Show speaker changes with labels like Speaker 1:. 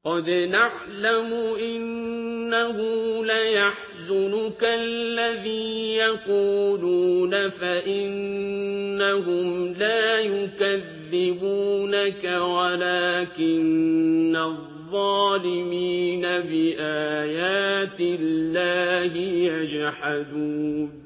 Speaker 1: قد نعلم إنه ليحزنك الذي يقولون فإنهم لا يكذبونك ولكن الظالمين بآيات الله يجحدون